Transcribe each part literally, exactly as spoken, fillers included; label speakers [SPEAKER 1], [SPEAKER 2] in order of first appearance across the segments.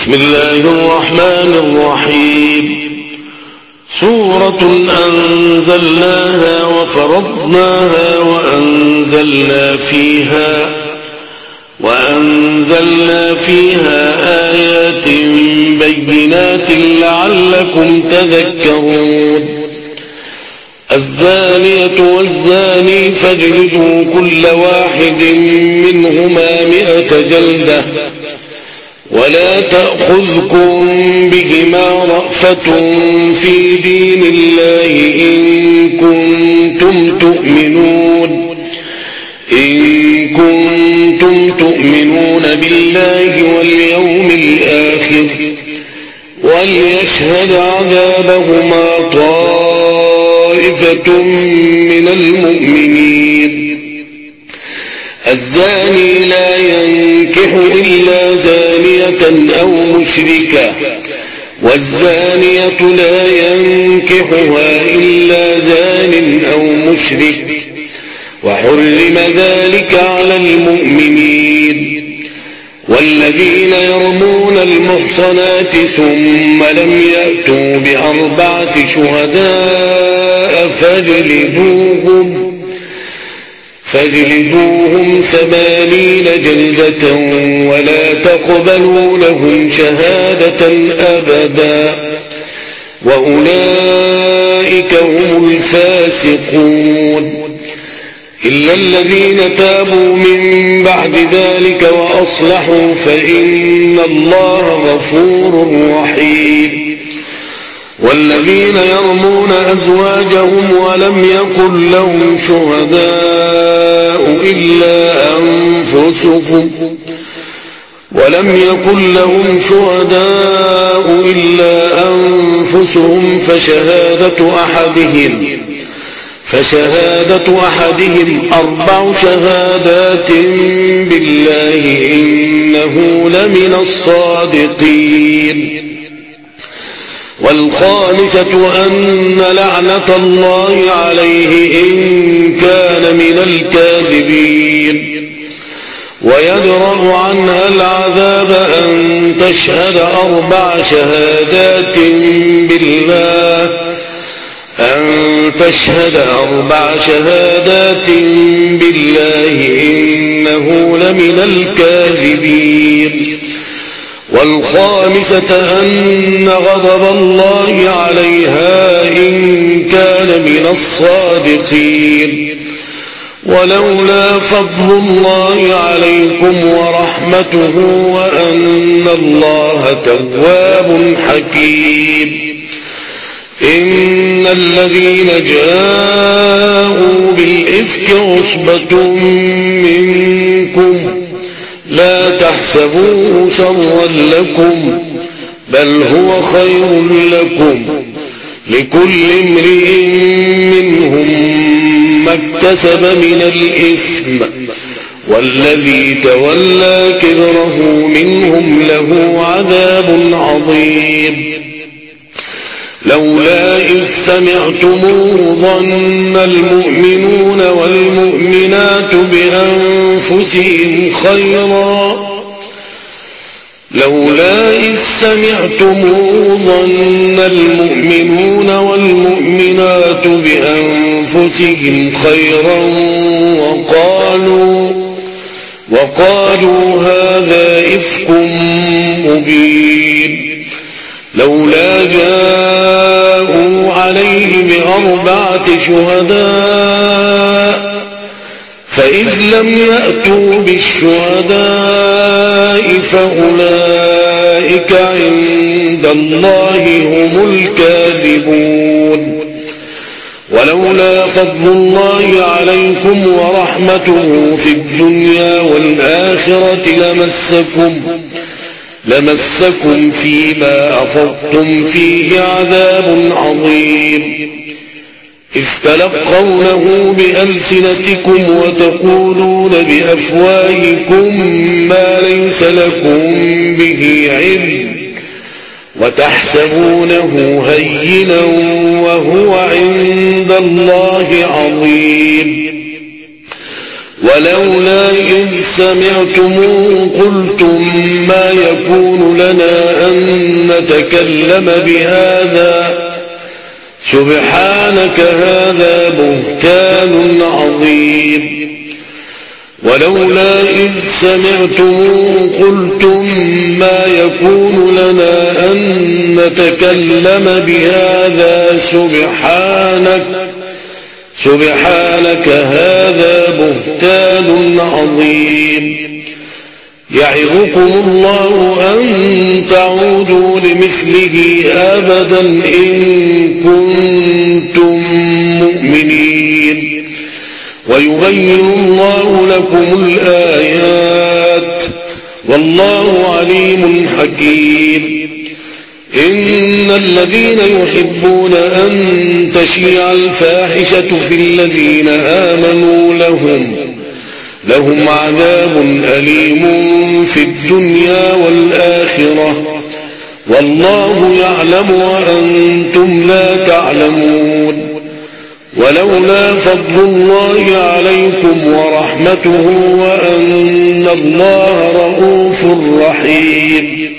[SPEAKER 1] بسم الله الرحمن الرحيم. سورة أنزلناها وفرضناها وأنزلنا فيها وأنزلنا فيها آيات بينات لعلكم تذكرون. الزانية والزاني فاجلدوا كل واحد منهما مئة جلدة ولا تأخذكم بهما رأفة في دين الله إن كنتم تؤمنون إن كنتم تؤمنون بالله واليوم الآخر وليشهد عذابهما طائفة من المؤمنين. الزاني لا ينكح إلا زانية أو مشركة والزانية لا ينكحها إلا زان أو مشرك وحرم ذلك على المؤمنين. والذين يرمون المحصنات ثم لم يأتوا بأربعة شهداء فاجلدوهم فاجلدوهم ثمانين جلدة ولا تقبلوا لهم شهادة أبدا وأولئك هم الفاسقون إلا الذين تابوا من بعد ذلك وأصلحوا فإن الله غفور رحيم. والذين يرمون أزواجهم ولم يكن لهم شهداء إلا أنفسهم ولم يكن لهم شهداء إلا أنفسهم فشهادة أحدهم فشهادة أحدهم أربع شهادات بالله إنه لمن الصادقين. والخامسة أن لعنة الله عليه إن كان من الكاذبين. ويدرأ عنها العذاب أن تشهد أربع شهادات بالله أن تشهد أربع شهادات بالله إنه لمن الكاذبين. والخامسة أن غضب الله عليها إن كان من الصادقين. ولولا فضل الله عليكم ورحمته وأن الله تواب حكيم. إن الذين جاءوا بالإفك عصبة منكم لا تحسبوه شرا لكم بل هو خير لكم لكل امرئ منهم ما اكتسب من الإثم والذي تولى كبره منهم له عذاب عظيم. لولا إذ سمعتموه ظن المؤمنون والمؤمنات بأنفسهم خيرا لولا إذ سمعتموه ظن المؤمنون والمؤمنات بأنفسهم خيرا وقالوا وقالوا هذا إفك مبين. لولا جاءوا عليه بأربعة شهداء فإذ لم يأتوا بالشهداء فأولئك عند الله هم الكاذبون. ولولا فضل الله عليكم ورحمته في الدنيا والآخرة لمسكم لمسكم فيما أفضتم فيه عذاب عظيم. إذ تلقونه بألسنتكم وتقولون بأفواهكم ما ليس لكم به علم وتحسبونه هينا وهو عند الله عظيم. ولولا إذ سمعتموه قلتم ما يكون لنا نتكلم بهذا سبحانك هذا بهتان عظيم ولولا إذ سمعتموه قلتم ما يكون لنا أن نتكلم بهذا سبحانك سبحانك هذا بهتان عظيم يعظكم الله أن تعودوا لمثله أبدا إن كنتم مؤمنين ويبين الله لكم الآيات والله عليم حكيم إن الذين يحبون أن تشيع الفاحشة في الذين آمنوا لهم لهم عذاب أليم في الدنيا والآخرة والله يعلم وأنتم لا تعلمون ولولا فضل الله عليكم ورحمته وأن الله رؤوف رحيم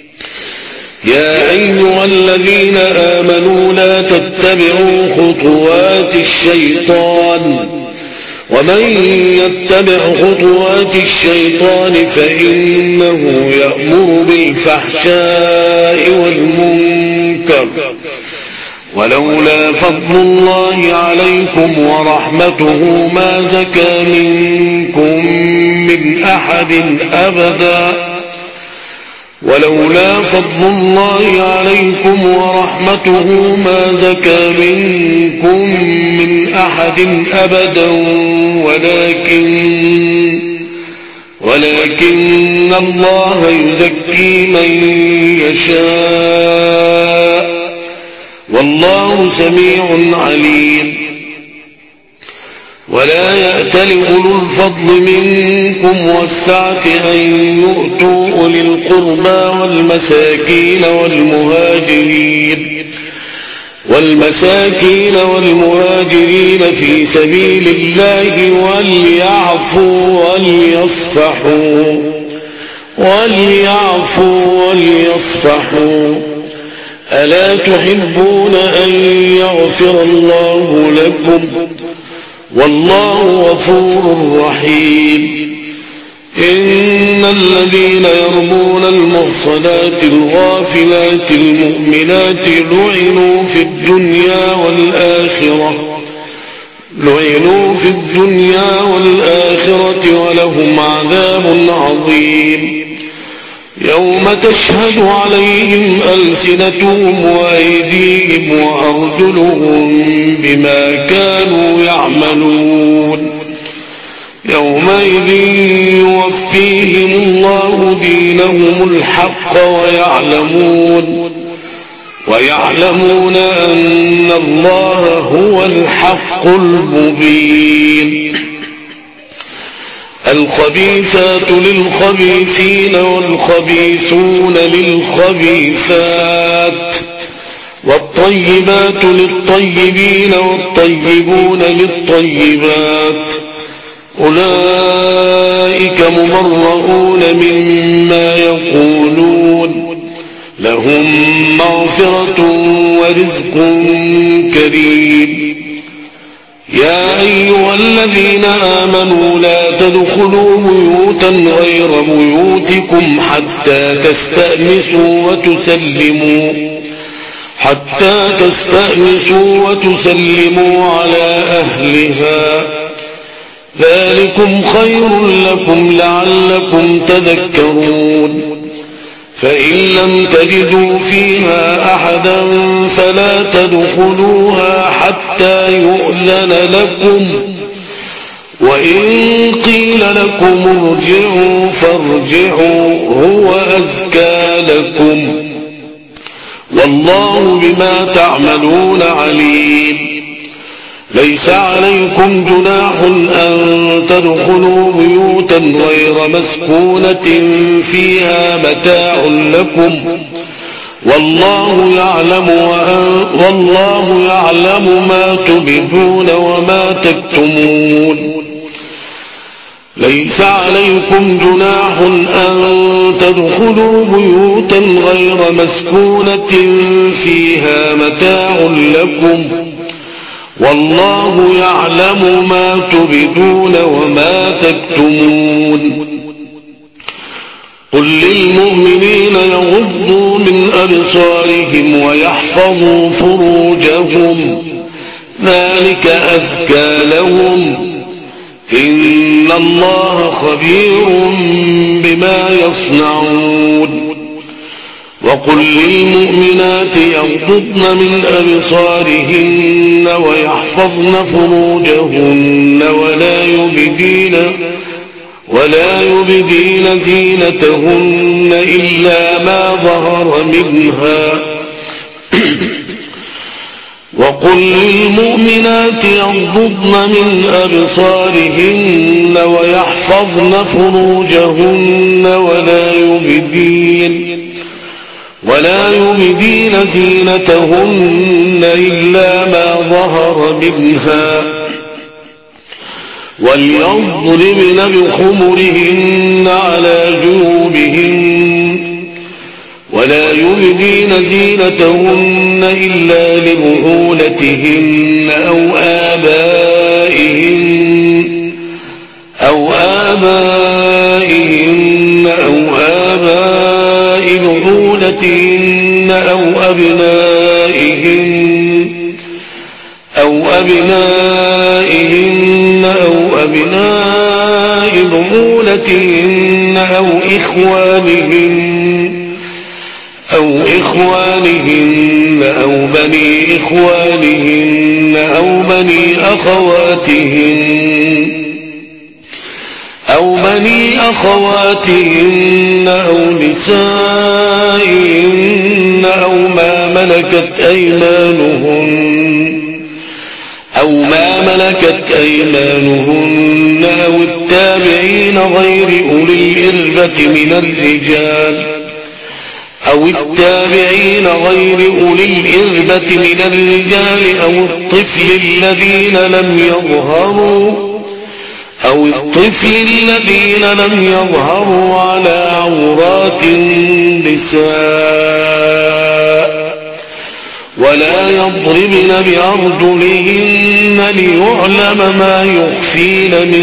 [SPEAKER 1] يا أيها الذين آمنوا لا تتبعوا خطوات الشيطان ومن يتبع خطوات الشيطان فإنه يأمر بالفحشاء والمنكر ولولا فضل الله عليكم ورحمته ما زكى منكم من أحد أبدا ولولا فضل الله عليكم ورحمته ما زكى منكم من أحد أبدا ولكن ولكن الله يزكي من يشاء والله سميع عليم ولا يأتل أولو الفضل منكم والسعة أن يؤتوا أولي القربى والمساكين والمهاجرين والمساكين والمهاجرين في سبيل الله وليعفوا وليصفحوا وليعفوا وليصفحوا ألا تحبون أن يغفر الله لكم والله غفور رحيم إن الذين يرمون المحصنات الغافلات المؤمنات لعنوا في الدنيا والآخرة لعنوا في الدنيا والآخرة ولهم عذاب عظيم يوم تشهد عليهم ألسنتهم وأيديهم وأرجلهم بما كانوا يعملون يومئذ يوفيهم الله دينهم الحق ويعلمون ويعلمون أن الله هو الحق المبين الخبيثات للخبيثين والخبيثون للخبيثات والطيبات للطيبين والطيبون للطيبات أولئك مبرؤون مما يقولون لهم مغفرة ورزق كريم يا أيها الذين آمنوا لا تدخلوا بيوتا غير بيوتكم حتى تستأنسوا وتسلموا حتى تستأنسوا وتسلموا على أهلها ذلكم خير لكم لعلكم تذكرون فإن لم تجدوا فيها أحدا فلا تدخلوها حتى يؤذن لكم وإن قيل لكم ارجعوا فارجعوا هو أزكى لكم والله بما تعملون عليم ليس عليكم جناح أن تدخلوا بيوتا غير مسكونة فيها متاع لكم والله يعلم والله يعلم ما تبدون وما تكتمون ليس عليكم جناح أن تدخلوا بيوتا غير مسكونة فيها متاع لكم والله يعلم ما تبدون وما تكتمون قل للمؤمنين يغضوا من أبصارهم ويحفظوا فروجهم ذلك أزكى لهم إن الله خبير بما يصنعون وقل للمؤمنات يغضضن من أبصارهن ويحفظن فروجهن ولا يبدين ولا يبدين زينتهن إلا ما ظهر منها وقل للمؤمنات يغضضن من أبصارهن ويحفظن فروجهن ولا يبدين ولا يبدين زينتهن إلا ما ظهر منها وليضربن بخمرهن على جيوبهن ولا يبدين زينتهن إلا لبعولتهن أو آبائهن أو آبائهن أو آباء بعولتهن أو أبنائهن أو أبنائهن أو أبناء بعولتهن أو إخوانهن أو إخوانهن أو بني إخوانهن أو بني أخواتهن أو بني أخواتهن أو نسائهن أو ما ملكت أيمانهن أو ما ملكت أيمانهن أو التابعين غير أولي الإربة من الرجال أو التابعين غير أولي الإربة من الرجال أو الطفل الذين لم يظهروا أو الطفل الذين لم يظهروا على عورات النساء ولا يضربن بأرجلهن ليعلم ما يخفين من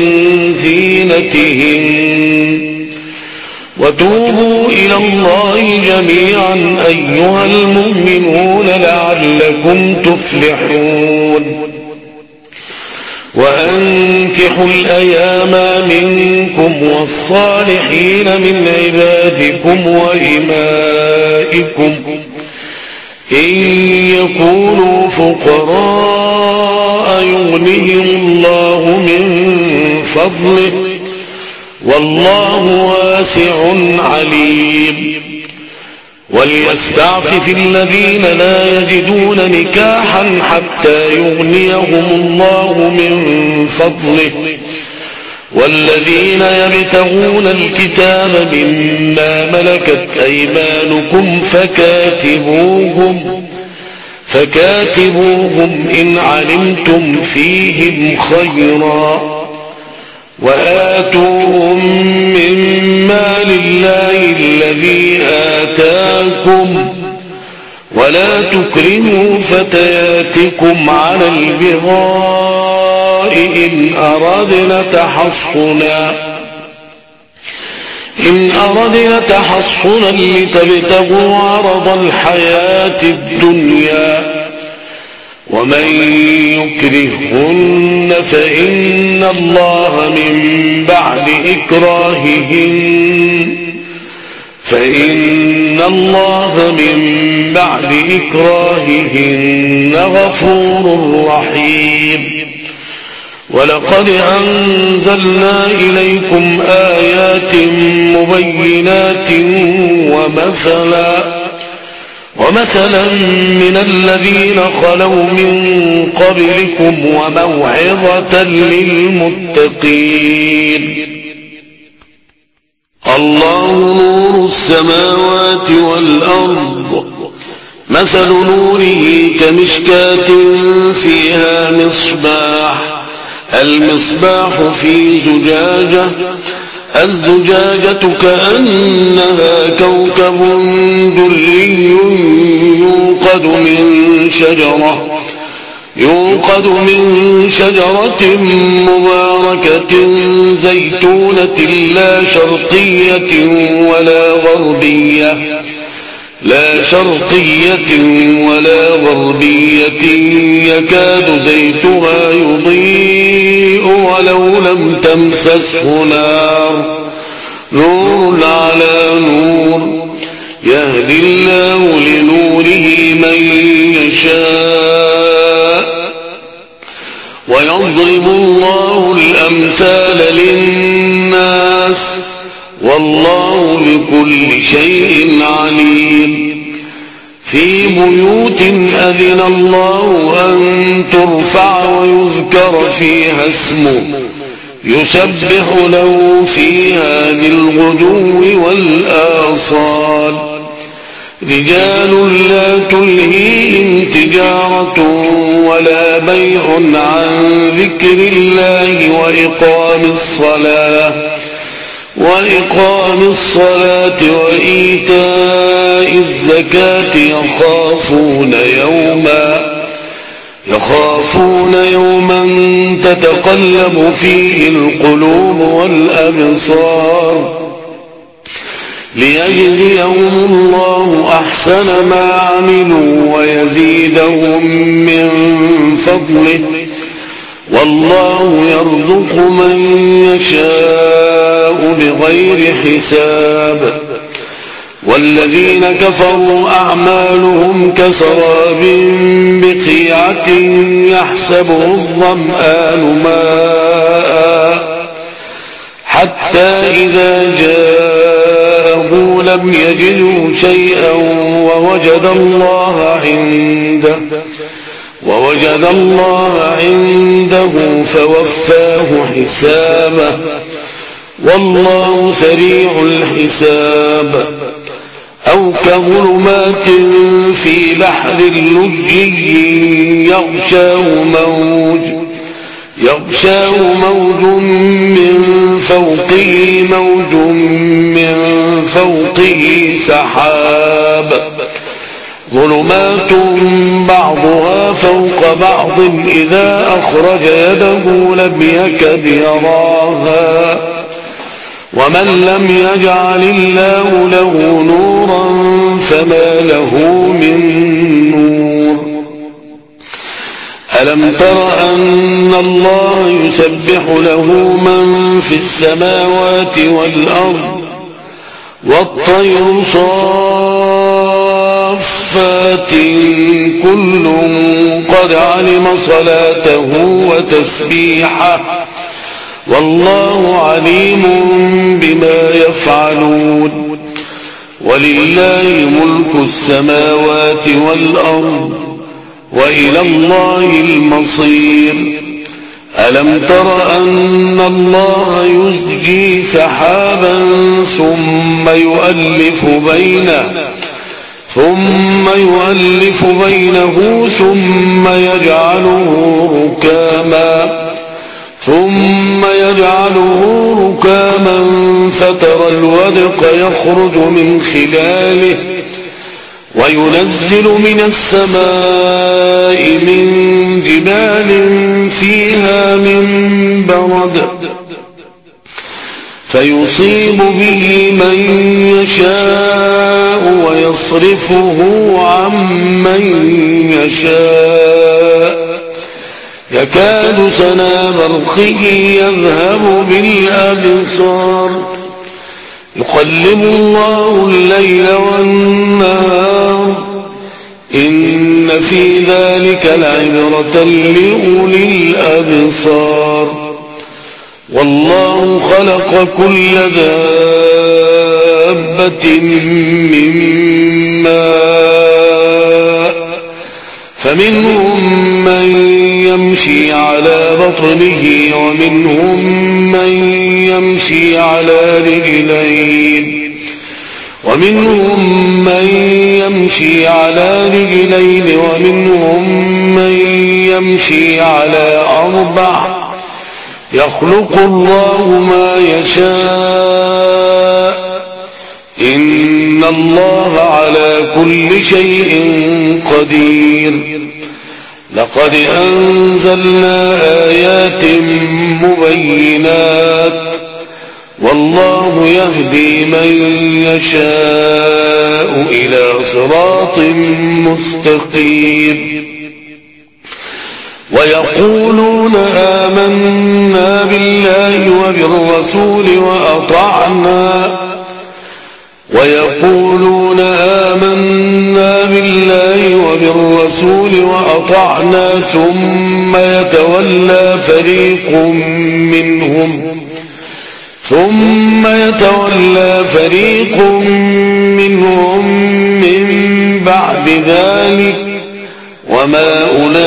[SPEAKER 1] زينتهن وتوبوا إلى الله جميعا أيها المؤمنون لعلكم تفلحون وأنكحوا الأيام منكم والصالحين من عبادكم وإمائكم إن يكونوا فقراء يغنهم الله من فضله والله واسع عليم وليستعفف الذين لا يجدون نكاحا حتى يغنيهم الله من فضله والذين يبتغون الكتاب مما ملكت أيمانكم فكاتبوهم فكاتبوهم إن علمتم فيهم خيرا وآتوهم من مال الله الذي آتاكم ولا تكرهوا فتياتكم على البغاء إن أردنا تحصنا إن أردنا تحصنا لتبتغوا عرض الحياة الدنيا ومن يكرهن فإن الله من بعد إكراههن فإن الله من بعد إكراههن غفور رحيم ولقد أنزلنا إليكم آيات مبينات ومثلا ومثلا من الذين خلوا من قبلكم وموعظة للمتقين الله نور السماوات والأرض مثل نوره كمشكاة فيها مصباح المصباح في زجاجة الزجاجة كأنها كوكب دري يوقد من شجرة يوقد من شجرة مباركة زيتونة لا شرقية ولا غربية لا شرقية ولا غربية يكاد زيتها يضيء ولو لم تمسسه نار نور على نور يهدي الله لنوره من يشاء ويضرب الله الأمثال للناس والله بكل شيء عليم في بيوت أذن الله أن ترفع ويذكر فيها اسمه يسبح له فيها بالغدو والآصال رجال لا تلهيهم تجارة ولا بيع عن ذكر الله وإقام الصلاة وإقام الصلاة وإيتاء الزكاة يخافون يوما يخافون يوما تتقلب فيه القلوب والأبصار ليجزيهم الله أحسن ما عملوا ويزيدهم من فضله والله يرزق من يشاء بغير حساب والذين كفروا أعمالهم كسراب بقيعة يحسبه الظمآن ماء حتى إذا جاءه لم يجدوا شيئا ووجد الله عنده ووجد الله عنده فوفاه حسابه والله سريع الحساب أو كظلمات في بحر لجي يغشاه موج يغشاه موج من فوقه موج من فوقه سحاب ظلمات بعضها فوق بعض إذا أخرج يده لم يكد يراها ومن لم يجعل الله له نورا فما له من نور ألم تر أن الله يسبح له من في السماوات والأرض والطير صافات كل قد علم صلاته وتسبيحه والله عليم بما يفعلون ولله ملك السماوات والأرض وإلى الله المصير ألم تر أن الله يزجي سحابا ثم يؤلف بينه ثم يؤلف بينه ثم يجعله ركاما ثم يجعله ركاما فترى الودق يخرج من خلاله وينزل من السماء من جبال فيها من برد فيصيب به من يشاء ويصرفه عن من يشاء يكاد سنا برقه يذهب بالأبصار يقلب الله الليل والنهار إن في ذلك لعبرة لأولي الأبصار والله خلق كل دابة من ماء فمنهم من يمشي على بطنه ومنهم من يمشي على رجلين ومنهم من يمشي على رجلين ومنهم من يمشي على أربع يخلق الله ما يشاء إن الله على كل شيء قدير. لقد أنزلنا آيات مبينات والله يهدي من يشاء إلى صراط مستقيم. ويقولون آمنا بالله وبالرسول وأطعنا ويقولون آمنا بالله وبالرسول وأطعنا ثم يتولى فريق منهم ثم يتولى فريق منهم من بعد ذلك وما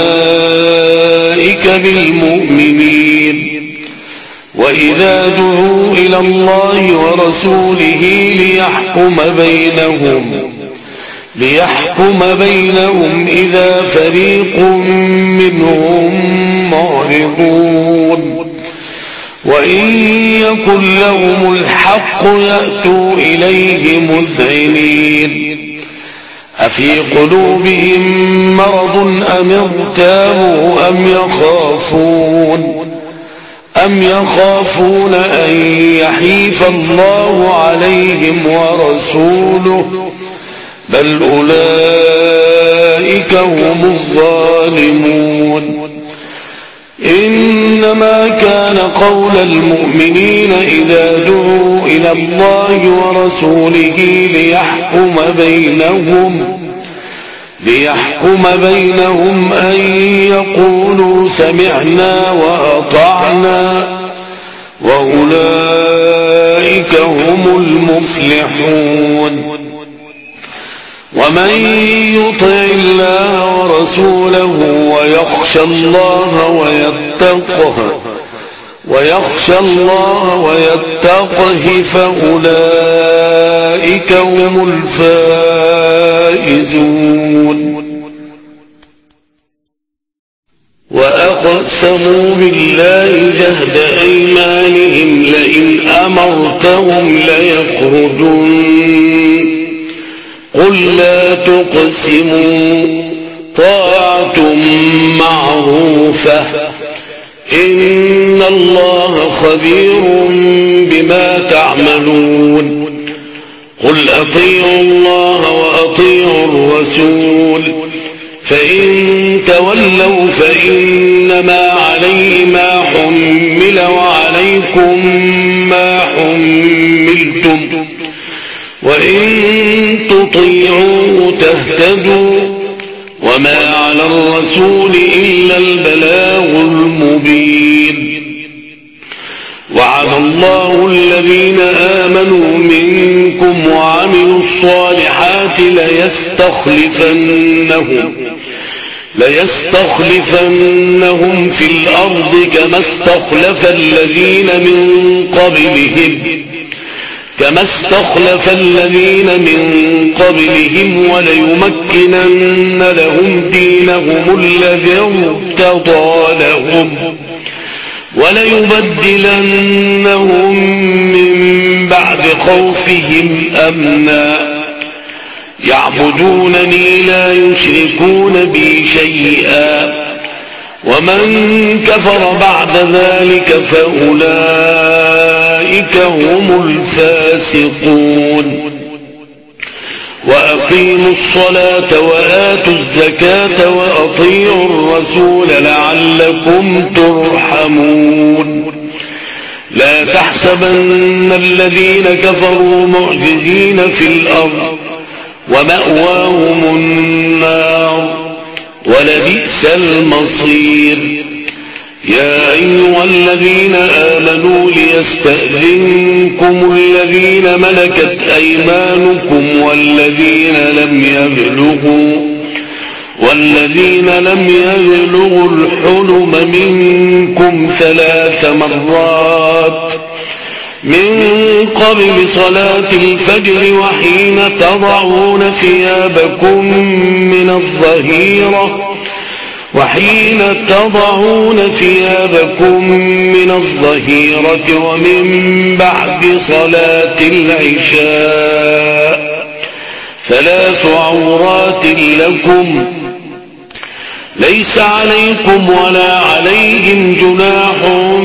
[SPEAKER 1] أولئك بالمؤمنين. وإذا دعوا إلى الله ورسوله ليحكم بينهم ليحكم بينهم إذا فريق منهم معرضون. وإن يكن لهم الحق يأتوا إليه مذعنين. أفي قلوبهم مرض أم ارتابوا أم يخافون أم يخافون أن يحيف الله عليهم ورسوله بل أولئك هم الظالمون. إنما كان قول المؤمنين إذا دعوا إلى الله ورسوله ليحكم بينهم ليحكم بينهم أن يقولوا سمعنا وأطعنا وأولئك هم المفلحون. ومن يطع الله ورسوله ويخشى الله ويتقه ويخشى الله ويتقه فأولئك هم الفائزون. وأقسموا بالله جهد أيمانهم لئن أمرتهم ليخرجون قل لا تقسموا طاعة معروفة إن الله خبير بما تعملون. قل أطيعوا الله وأطيعوا الرسول فإن تولوا فإنما عليه ما حمل وعليكم ما حملتم وإن تطيعوه تهتدوا وما على الرسول إلا البلاغ المبين. وعد الله الذين آمنوا منكم وعملوا الصالحات ليستخلفنهم ليستخلفنهم في الأرض كما استخلف الذين من قبلهم كما استخلف الذين من قبلهم وليمكنن لهم دينهم الذي ارتضى لهم وليبدلنهم من بعد خوفهم أمنا يعبدونني لا يشركون بي شيئا ومن كفر بعد ذلك فأولئك هم الفاسقون. وأقيموا الصلاة وآتوا الزكاة وأطيعوا الرسول لعلكم ترحمون. لا تحسبن الذين كفروا معجزين في الأرض ومأواهم النار ولبئس المصير. يا أيها الذين آمنوا ليستأذنكم الذين ملكت أيمانكم والذين لم يبلغوا والذين لم يبلغوا الحلم منكم ثلاث مرات من قبل صلاة الفجر وحين تضعون ثيابكم من الظهيرة وحين تضعون ثيابكم من الظهيرة ومن بعد صلاة العشاء ثلاث عورات لكم ليس عليكم ولا عليهم جناح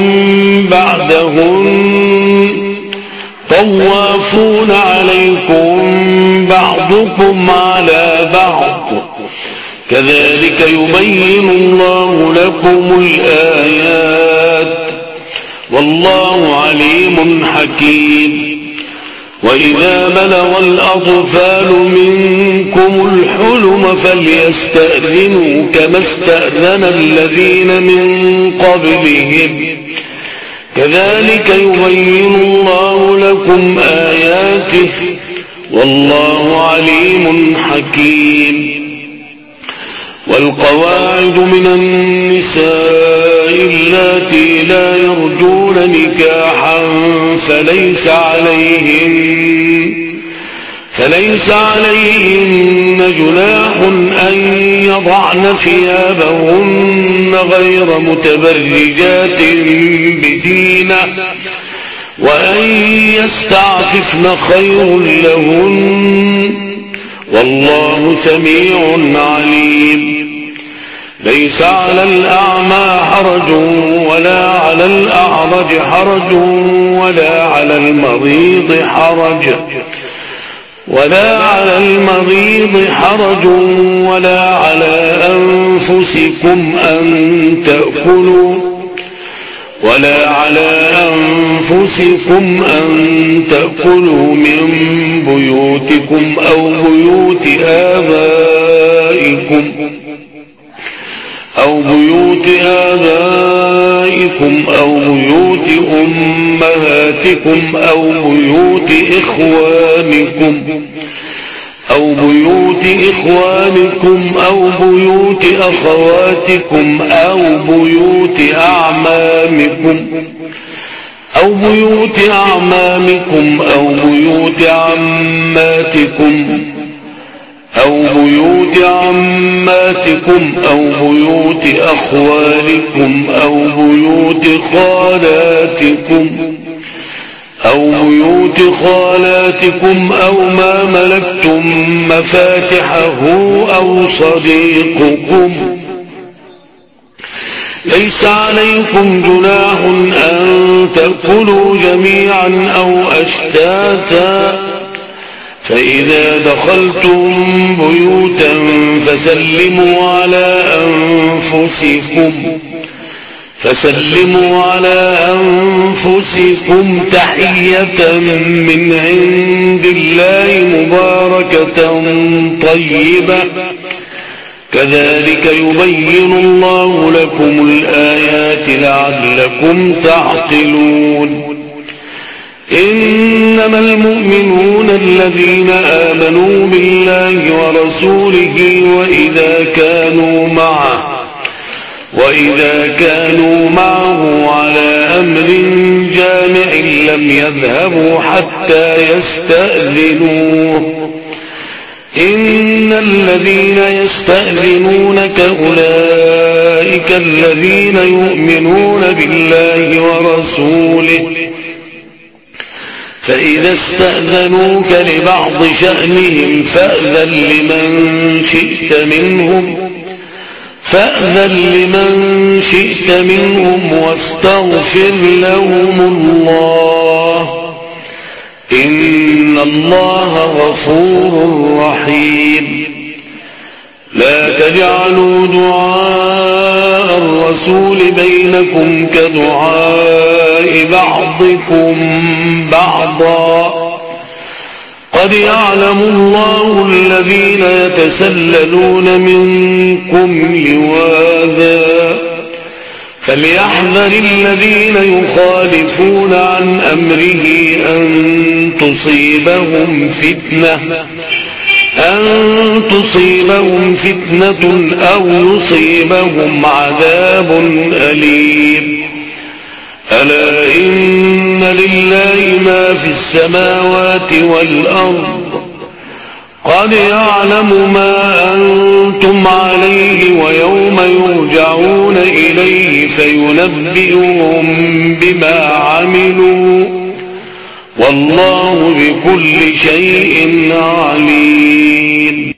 [SPEAKER 1] بعدهن طوافون عليكم بعضكم على بعض كذلك يبين الله لكم الآيات والله عليم حكيم. وإذا بلغ الأطفال منكم الحلم فليستأذنوا كما استأذن الذين من قبلهم كذلك يبين الله لكم آياته والله عليم حكيم. والقواعد من النساء اللاتي لا يرجون نكاحا فليس عليهن فليس عليهن جناح أن يضعن ثيابهن غير متبرجات بزينة وأن يستعففن خير لهن والله سميع عليم. ليس على الأعمى حرج ولا على الأعرج حرج ولا على المريض حرج ولا على المريض حرج ولا على أنفسكم أن تأكلوا ولا على أنفسكم أن تأكلوا من بيوتكم أو بيوت آبائكم أو بيوت آبائكم أو بيوت أمهاتكم أو بيوت إخوانكم أو بيوت إخوانكم أو بيوت أخواتكم أو بيوت أعمامكم أو بيوت أعمامكم أو بيوت عماتكم أو بيوت عماتكم أو بيوت أخوالكم أو بيوت خالاتكم أو بيوت خالاتكم أو ما ملكتم مفاتحه أو صديقكم. ليس عليكم جناح أن تأكلوا جميعا أو أشتاتا فإذا دخلتم بيوتا فسلموا على أنفسكم فسلموا على أنفسكم تحية من عند الله مباركة طيبة كذلك يبين الله لكم الآيات لعلكم تعقلون. إنما المؤمنون الذين آمنوا بالله ورسوله وإذا كانوا معه وإذا كانوا معه على أمر جامع لم يذهبوا حتى يستأذنوه إن الذين يستأذنونك أولئك الذين يؤمنون بالله ورسوله فإذا استأذنوك لبعض شأنهم فأذن لمن شئت منهم فأذن لمن شئت منهم واستغفر لهم الله إن الله غفور رحيم. لا تجعلوا دعاء الرسول بينكم كدعاء بعضكم بعضا قد يعلم الله الذين يتسللون منكم لواذا فليحذر الذين يخالفون عن أمره أن تصيبهم فتنة أن تصيبهم فتنة أو يصيبهم عذاب أليم. ألا إن لله ما في السماوات والأرض قد يعلم ما أنتم كنتم عليه ويوم يرجعون إليه فينبئهم بما عملوا والله بكل شيء عليم.